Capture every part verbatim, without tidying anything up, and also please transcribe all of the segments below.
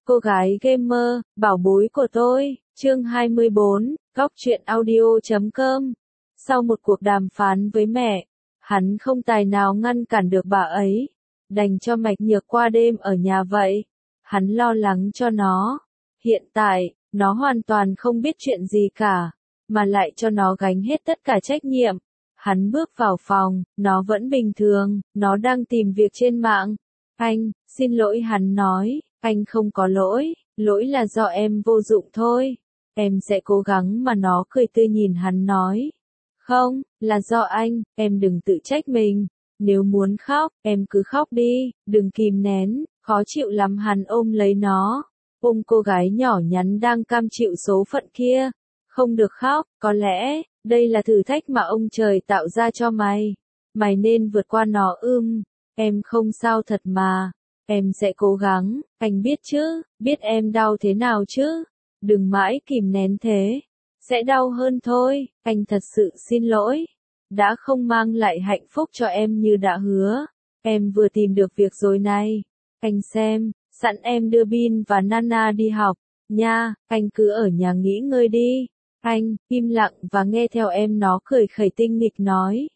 Cô gái gamer, bảo bối của tôi, chương hai mươi bốn, góc truyện audio chấm com. Sau một cuộc đàm phán với mẹ, hắn không tài nào ngăn cản được bà ấy, đành cho Mạch Nhược qua đêm ở nhà vậy. Hắn lo lắng cho nó. Hiện tại, nó hoàn toàn không biết chuyện gì cả, mà lại cho nó gánh hết tất cả trách nhiệm. Hắn bước vào phòng, nó vẫn bình thường, nó đang tìm việc trên mạng. Anh, xin lỗi, hắn nói, anh không có lỗi, lỗi là do em vô dụng thôi. Em sẽ cố gắng, mà nó cười tươi nhìn hắn nói. Không, là do anh, em đừng tự trách mình. Nếu muốn khóc, em cứ khóc đi, đừng kìm nén, khó chịu lắm. Hắn ôm lấy nó, ôm cô gái nhỏ nhắn đang cam chịu số phận kia. Không được khóc, có lẽ, đây là thử thách mà ông trời tạo ra cho mày. Mày nên vượt qua nó. Ưm, em không sao thật mà. Em sẽ cố gắng, anh biết chứ, biết em đau thế nào chứ. Đừng mãi kìm nén thế. Sẽ đau hơn thôi, anh thật sự xin lỗi. Đã không mang lại hạnh phúc cho em như đã hứa. Em vừa tìm được việc rồi này. Anh xem, sẵn em đưa Bin và Nana đi học. Nha, anh cứ ở nhà nghỉ ngơi đi. Anh, im lặng và nghe theo em. Nó cười khẩy tinh nghịch nói.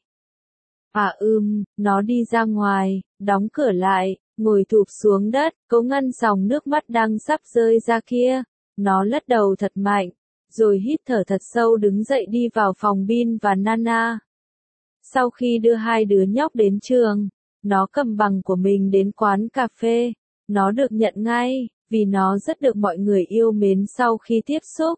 À ưm, nó đi ra ngoài, đóng cửa lại, ngồi thụp xuống đất, cố ngăn dòng nước mắt đang sắp rơi ra kia. Nó lắc đầu thật mạnh, rồi hít thở thật sâu đứng dậy đi vào phòng Bin và Nana. Sau khi đưa hai đứa nhóc đến trường, nó cầm bằng của mình đến quán cà phê. Nó được nhận ngay, vì nó rất được mọi người yêu mến sau khi tiếp xúc.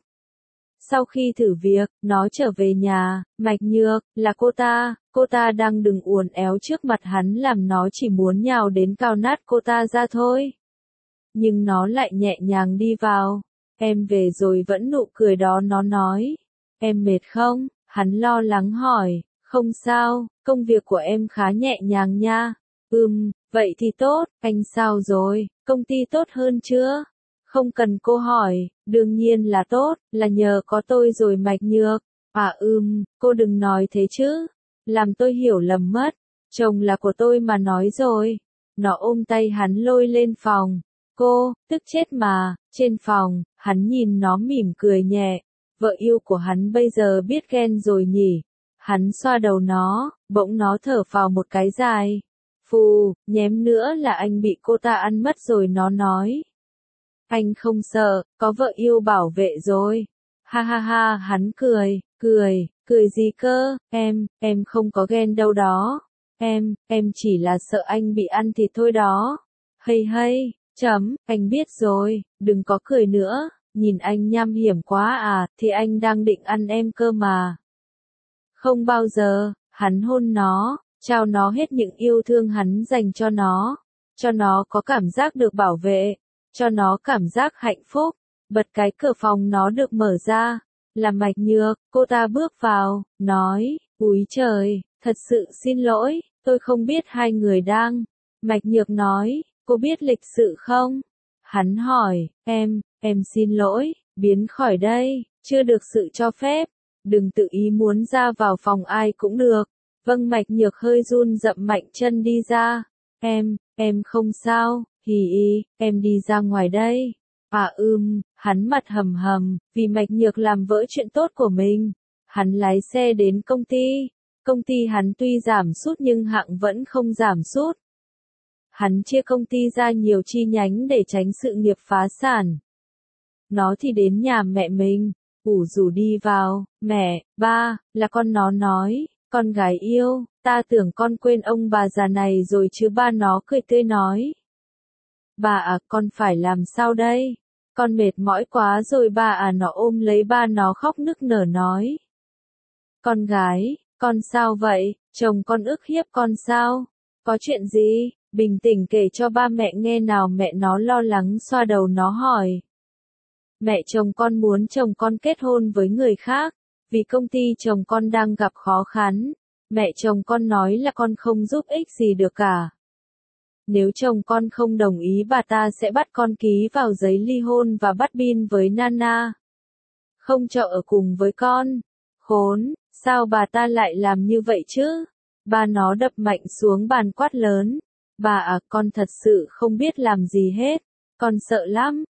Sau khi thử việc, nó trở về nhà. Mạch Nhược, là cô ta, cô ta đang đừng uốn éo trước mặt hắn làm nó chỉ muốn nhào đến cào nát cô ta ra thôi. Nhưng nó lại nhẹ nhàng đi vào. Em về rồi, vẫn nụ cười đó. Nó nói. Em mệt không? Hắn lo lắng hỏi. Không sao, công việc của em khá nhẹ nhàng nha. Ừm, vậy thì tốt. Anh sao rồi, công ty tốt hơn chưa? Không cần cô hỏi, đương nhiên là tốt, là nhờ có tôi rồi. Mạch Nhược. À ừm, cô đừng nói thế chứ. Làm tôi hiểu lầm mất. Chồng là của tôi mà nói rồi. Nó ôm tay hắn lôi lên phòng. Cô, tức chết mà. Trên phòng, hắn nhìn nó mỉm cười nhẹ. Vợ yêu của hắn bây giờ biết ghen rồi nhỉ. Hắn xoa đầu nó, bỗng nó thở phào một cái dài. Phù, nhém nữa là anh bị cô ta ăn mất rồi. Nó nói. Anh không sợ, có vợ yêu bảo vệ rồi. Ha ha ha, hắn cười, cười, cười gì cơ, em, em không có ghen đâu đó. Em, em chỉ là sợ anh bị ăn thịt thôi đó. Hay hay, chấm, anh biết rồi, đừng có cười nữa, nhìn anh nham hiểm quá à, thì anh đang định ăn em cơ mà. Không bao giờ. Hắn hôn nó, trao nó hết những yêu thương hắn dành cho nó, cho nó có cảm giác được bảo vệ, cho nó cảm giác hạnh phúc. Bật cái cửa phòng nó được mở ra, là Mạch Nhược. Cô ta bước vào, nói, úi trời, thật sự xin lỗi, tôi không biết hai người đang. Mạch Nhược nói, cô biết lịch sự không? Hắn hỏi, em, em xin lỗi, biến khỏi đây, chưa được sự cho phép. Đừng tự ý muốn ra vào phòng ai cũng được. Vâng. Mạch Nhược hơi run rậm mạnh chân đi ra. Em, em không sao, hì y, em đi ra ngoài đây. À ưm, hắn mặt hầm hầm, vì Mạch Nhược làm vỡ chuyện tốt của mình. Hắn lái xe đến công ty. Công ty hắn tuy giảm sút nhưng hạng vẫn không giảm sút. Hắn chia công ty ra nhiều chi nhánh để tránh sự nghiệp phá sản. Nó thì đến nhà mẹ mình. Ủ rủ đi vào. Mẹ, ba, là con. Nó nói. Con gái yêu, ta tưởng con quên ông bà già này rồi chứ. Ba nó cười tươi nói. Bà à, con phải làm sao đây? Con mệt mỏi quá rồi ba à. Nó ôm lấy ba nó khóc nức nở nói. Con gái, con sao vậy? Chồng con ức hiếp con sao? Có chuyện gì? Bình tĩnh kể cho ba mẹ nghe nào. Mẹ nó lo lắng xoa đầu nó hỏi. Mẹ chồng con muốn chồng con kết hôn với người khác, vì công ty chồng con đang gặp khó khăn. Mẹ chồng con nói là con không giúp ích gì được cả. Nếu chồng con không đồng ý, bà ta sẽ bắt con ký vào giấy ly hôn và bắt Bin với Nana. Không cho ở cùng với con. Khốn, sao bà ta lại làm như vậy chứ? Ba nó đập mạnh xuống bàn quát lớn. Bà à, con thật sự không biết làm gì hết. Con sợ lắm,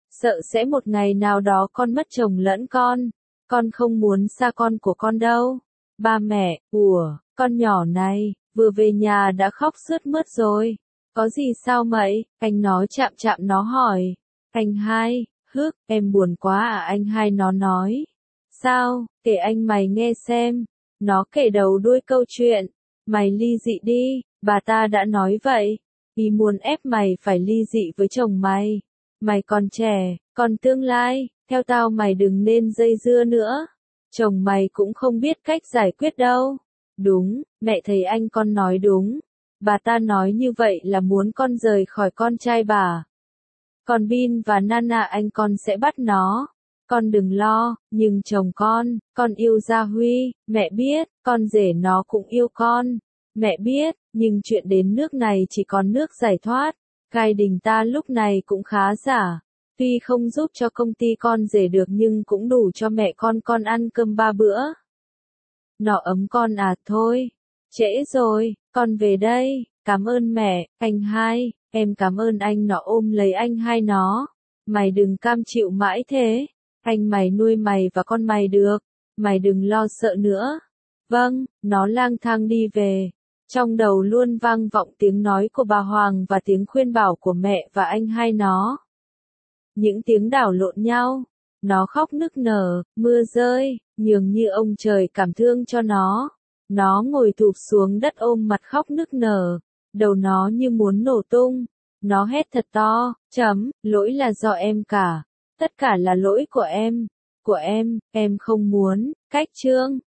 Sợ sẽ một ngày nào đó con mất chồng lẫn con. Con không muốn xa con của con đâu. Ba mẹ, ủa, con nhỏ này, vừa về nhà đã khóc sướt mướt rồi. Có gì sao mậy? Anh nó chạm chạm nó hỏi. Anh hai, hức, em buồn quá à anh hai nó nói. Sao, kể anh mày nghe xem. Nó kể đầu đuôi câu chuyện. Mày ly dị đi, bà ta đã nói vậy. Ý muốn ép mày phải ly dị với chồng mày. Mày còn trẻ, còn tương lai, theo tao mày đừng nên dây dưa nữa. Chồng mày cũng không biết cách giải quyết đâu. Đúng, mẹ thấy anh con nói đúng. Bà ta nói như vậy là muốn con rời khỏi con trai bà. Còn Bin và Nana anh con sẽ bắt nó. Con đừng lo, nhưng chồng con, con yêu Gia Huy, mẹ biết, con rể nó cũng yêu con. Mẹ biết, nhưng chuyện đến nước này chỉ còn nước giải thoát. Cai Đình ta lúc này cũng khá giả. Tuy không giúp cho công ty con rể được nhưng cũng đủ cho mẹ con con ăn cơm ba bữa. Nó ấm con à thôi. Trễ rồi, con về đây, cảm ơn mẹ, anh hai, em cảm ơn anh. Nó ôm lấy anh hai nó. Mày đừng cam chịu mãi thế. Anh mày nuôi mày và con mày được. Mày đừng lo sợ nữa. Vâng, nó lang thang đi về. Trong đầu luôn vang vọng tiếng nói của bà Hoàng và tiếng khuyên bảo của mẹ và anh hai nó. Những tiếng đảo lộn nhau. Nó khóc nức nở, mưa rơi, nhường như ông trời cảm thương cho nó. Nó ngồi thụp xuống đất ôm mặt khóc nức nở. Đầu nó như muốn nổ tung. Nó hét thật to, chấm, lỗi là do em cả. Tất cả là lỗi của em. Của em, em không muốn, cách chương.